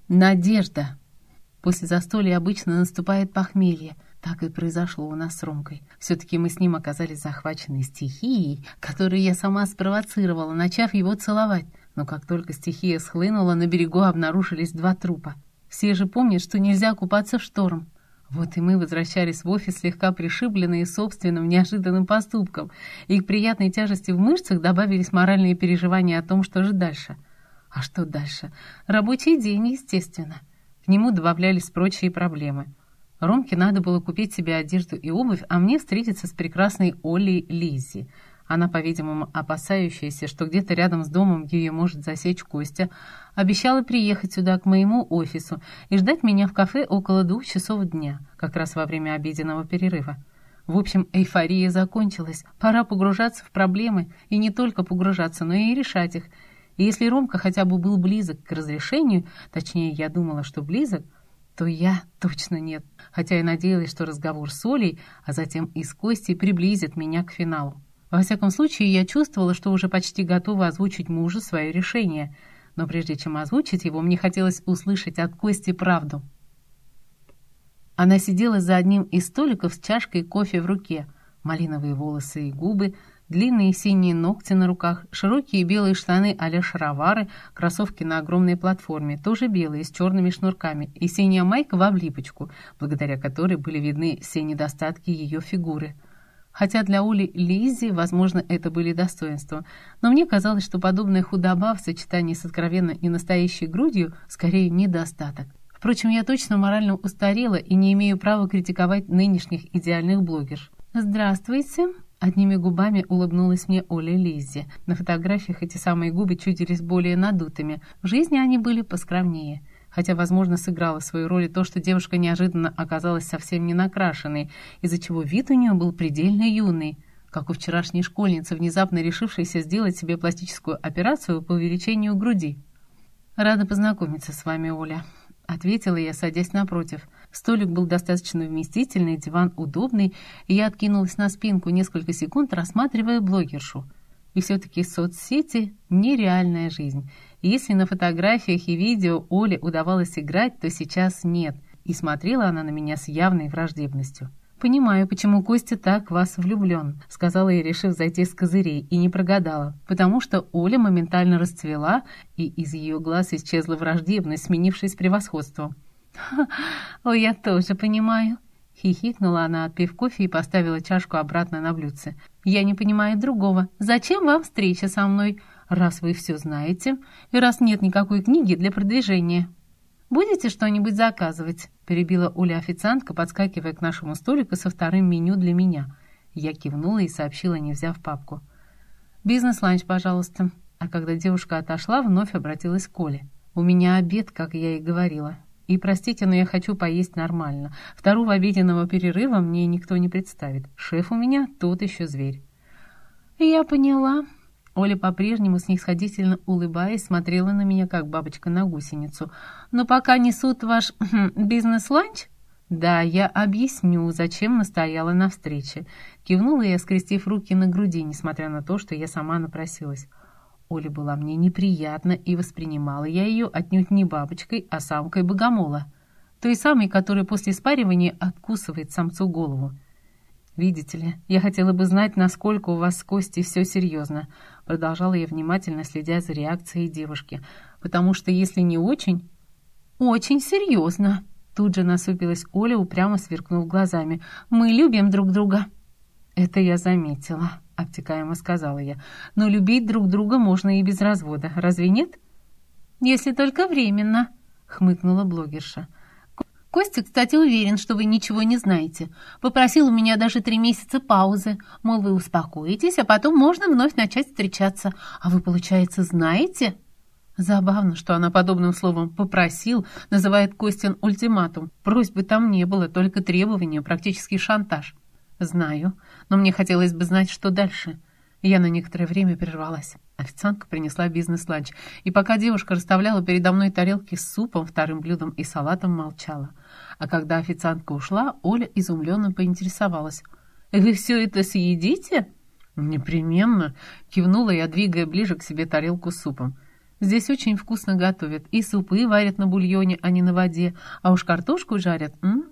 Надежда. После застолья обычно наступает похмелье. Так и произошло у нас с Ромкой. Все-таки мы с ним оказались захвачены стихией, которую я сама спровоцировала, начав его целовать. Но как только стихия схлынула, на берегу обнаружились 2 трупа. Все же помнят, что нельзя купаться в шторм. Вот и мы возвращались в офис слегка пришибленные собственным неожиданным поступком, и к приятной тяжести в мышцах добавились моральные переживания о том, что же дальше. А что дальше? Рабочий день, естественно. К нему добавлялись прочие проблемы. Ромке надо было купить себе одежду и обувь, а мне встретиться с прекрасной Олей Лиззи. Она, по-видимому, опасающаяся, что где-то рядом с домом ее может засечь Костя, обещала приехать сюда, к моему офису, и ждать меня в кафе около 2 часов дня, как раз во время обеденного перерыва. В общем, эйфория закончилась. Пора погружаться в проблемы, и не только погружаться, но и решать их. И если Ромка хотя бы был близок к разрешению, точнее, я думала, что близок, то я точно нет. Хотя и надеялась, что разговор с Олей, а затем и с Костей приблизит меня к финалу. Во всяком случае, я чувствовала, что уже почти готова озвучить мужу свое решение. Но прежде чем озвучить его, мне хотелось услышать от Кости правду. Она сидела за одним из столиков с чашкой кофе в руке. Малиновые волосы и губы, длинные синие ногти на руках, широкие белые штаны а-ля шаровары, кроссовки на огромной платформе, тоже белые, с черными шнурками, и синяя майка в облипочку, благодаря которой были видны все недостатки ее фигуры. Хотя для Оли Лиззи, возможно, это были достоинства, но мне казалось, что подобная худоба в сочетании с откровенной и настоящей грудью скорее недостаток. Впрочем, я точно морально устарела и не имею права критиковать нынешних идеальных блогерш. «Здравствуйте!» Одними губами улыбнулась мне Оля Лиззи. На фотографиях эти самые губы чудились более надутыми. В жизни они были поскромнее. Хотя, возможно, сыграло свою роль и то, что девушка неожиданно оказалась совсем не накрашенной, из-за чего вид у нее был предельно юный, как у вчерашней школьницы, внезапно решившейся сделать себе пластическую операцию по увеличению груди. «Рада познакомиться с вами, Оля», — ответила я, садясь напротив. Столик был достаточно вместительный, диван удобный, и я откинулась на спинку несколько секунд, рассматривая блогершу. И все-таки соцсети — нереальная жизнь. И если на фотографиях и видео Оле удавалось играть, то сейчас нет. И смотрела она на меня с явной враждебностью. «Понимаю, почему Костя так в вас влюблен», — сказала я, решив зайти с козырей, и не прогадала. Потому что Оля моментально расцвела, и из ее глаз исчезла враждебность, сменившись превосходством. «Ой, я тоже понимаю», — хихикнула она, отпив кофе, и поставила чашку обратно на блюдце. «Я не понимаю другого. Зачем вам встреча со мной, раз вы все знаете, и раз нет никакой книги для продвижения?» «Будете что-нибудь заказывать?» — перебила Оля официантка, подскакивая к нашему столику со вторым меню для меня. Я кивнула и сообщила, не взяв папку. «Бизнес-ланч, пожалуйста». А когда девушка отошла, вновь обратилась к Оле. «У меня обед, как я и говорила. И, простите, но я хочу поесть нормально. Второго обеденного перерыва мне никто не представит. Шеф у меня тот еще зверь». «Я поняла». Оля, по-прежнему снисходительно улыбаясь, смотрела на меня, как бабочка на гусеницу. «Но пока несут ваш бизнес-ланч?» «Да, я объясню, зачем настояла на встрече». Кивнула я, скрестив руки на груди, несмотря на то, что я сама напросилась. Оля была мне неприятна, и воспринимала я ее отнюдь не бабочкой, а самкой богомола. Той самой, которая после спаривания откусывает самцу голову. «Видите ли, я хотела бы знать, насколько у вас с Костей все серьезно», — продолжала я, внимательно следя за реакцией девушки. «Потому что если не очень...» «Очень серьезно», — тут же насупилась Оля, упрямо сверкнув глазами. «Мы любим друг друга». «Это я заметила», — обтекаемо сказала я. «Но любить друг друга можно и без развода, разве нет?» «Если только временно», — хмыкнула блогерша. «Костя, кстати, уверен, что вы ничего не знаете. Попросил у меня даже 3 месяца паузы. Мол, вы успокоитесь, а потом можно вновь начать встречаться. А вы, получается, знаете?» Забавно, что она подобным словом «попросил» называет Костин ультиматум. Просьбы там не было, только требования, практически шантаж. «Знаю, но мне хотелось бы знать, что дальше». Я на некоторое время прервалась. Официантка принесла бизнес-ланч, и пока девушка расставляла передо мной тарелки с супом, вторым блюдом и салатом, молчала. А когда официантка ушла, Оля изумленно поинтересовалась. «Вы все это съедите?» «Непременно», — кивнула я, двигая ближе к себе тарелку с супом. Здесь очень вкусно готовят, и супы варят на бульоне, а не на воде, а уж картошку жарят.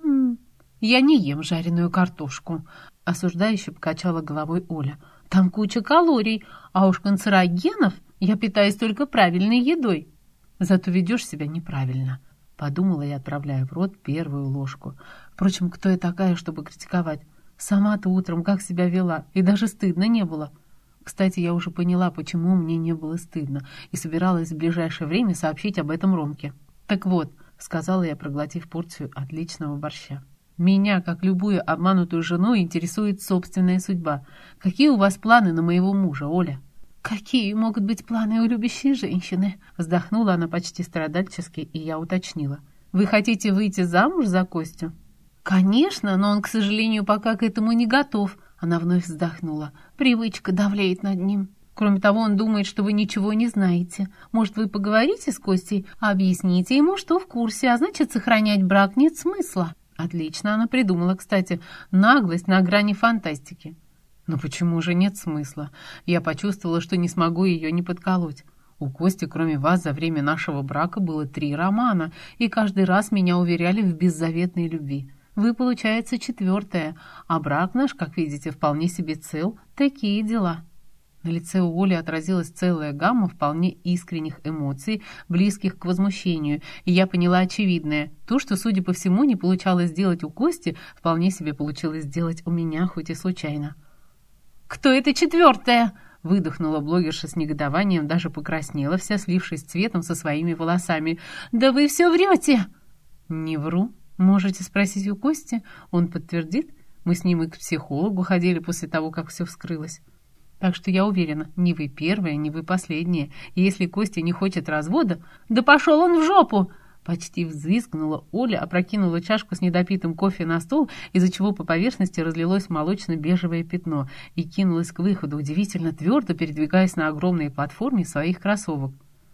Я не ем жареную картошку, осуждающе покачала головой Оля. Там куча калорий, а уж канцерогенов. Я питаюсь только правильной едой. Зато ведешь себя неправильно, подумала я, отправляя в рот первую ложку. Впрочем, кто я такая, чтобы критиковать? Сама-то утром как себя вела, и даже стыдно не было. Кстати, я уже поняла, почему мне не было стыдно, и собиралась в ближайшее время сообщить об этом Ромке. «Так вот», — сказала я, проглотив порцию отличного борща, «меня, как любую обманутую жену, интересует собственная судьба. Какие у вас планы на моего мужа, Оля?» «Какие могут быть планы у любящей женщины?» Вздохнула она почти страдальчески, и я уточнила. «Вы хотите выйти замуж за Костю?» «Конечно, но он, к сожалению, пока к этому не готов». Она вновь вздохнула. «Привычка давлеет над ним. Кроме того, он думает, что вы ничего не знаете. Может, вы поговорите с Костей, объясните ему, что в курсе, а значит, сохранять брак нет смысла». Отлично она придумала, кстати, наглость на грани фантастики. Но почему же нет смысла? Я почувствовала, что не смогу ее не подколоть. У Кости, кроме вас, за время нашего брака было 3 романа, и каждый раз меня уверяли в беззаветной любви. Вы, получается, 4-я, а брак наш, как видите, вполне себе цел. Такие дела». На лице у Оли отразилась целая гамма вполне искренних эмоций, близких к возмущению, и я поняла очевидное. То, что, судя по всему, не получалось сделать у Кости, вполне себе получилось сделать у меня, хоть и случайно. «Кто это 4-я?» — выдохнула блогерша с негодованием, даже покраснела вся, слившись цветом со своими волосами. «Да вы все врете!» «Не вру. Можете спросить у Кости, он подтвердит. Мы с ним и к психологу ходили после того, как все вскрылось. Так что я уверена, ни вы первая, ни вы последняя. И если Костя не хочет развода, да пошел он в жопу!» Почти взвизгнула Оля, опрокинула чашку с недопитым кофе на стол, из-за чего по поверхности разлилось молочно-бежевое пятно, и кинулась к выходу, удивительно твердо передвигаясь на огромной платформе своих кроссовок.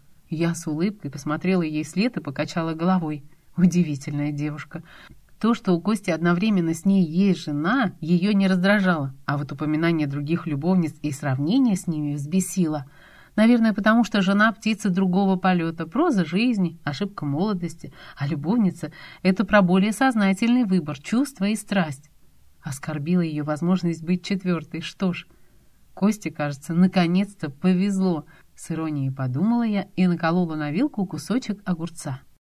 Я с улыбкой посмотрела ей вслед и покачала головой. Удивительная девушка. То, что у Кости одновременно с ней есть жена, ее не раздражало, а вот упоминание других любовниц и сравнение с ними взбесило. Наверное, потому что жена — птица другого полета, проза жизни, ошибка молодости, а любовница — это про более сознательный выбор, чувства и страсть. Оскорбила ее возможность быть 4-й. Что ж, Косте, кажется, наконец-то повезло. С иронией подумала я и наколола на вилку кусочек огурца.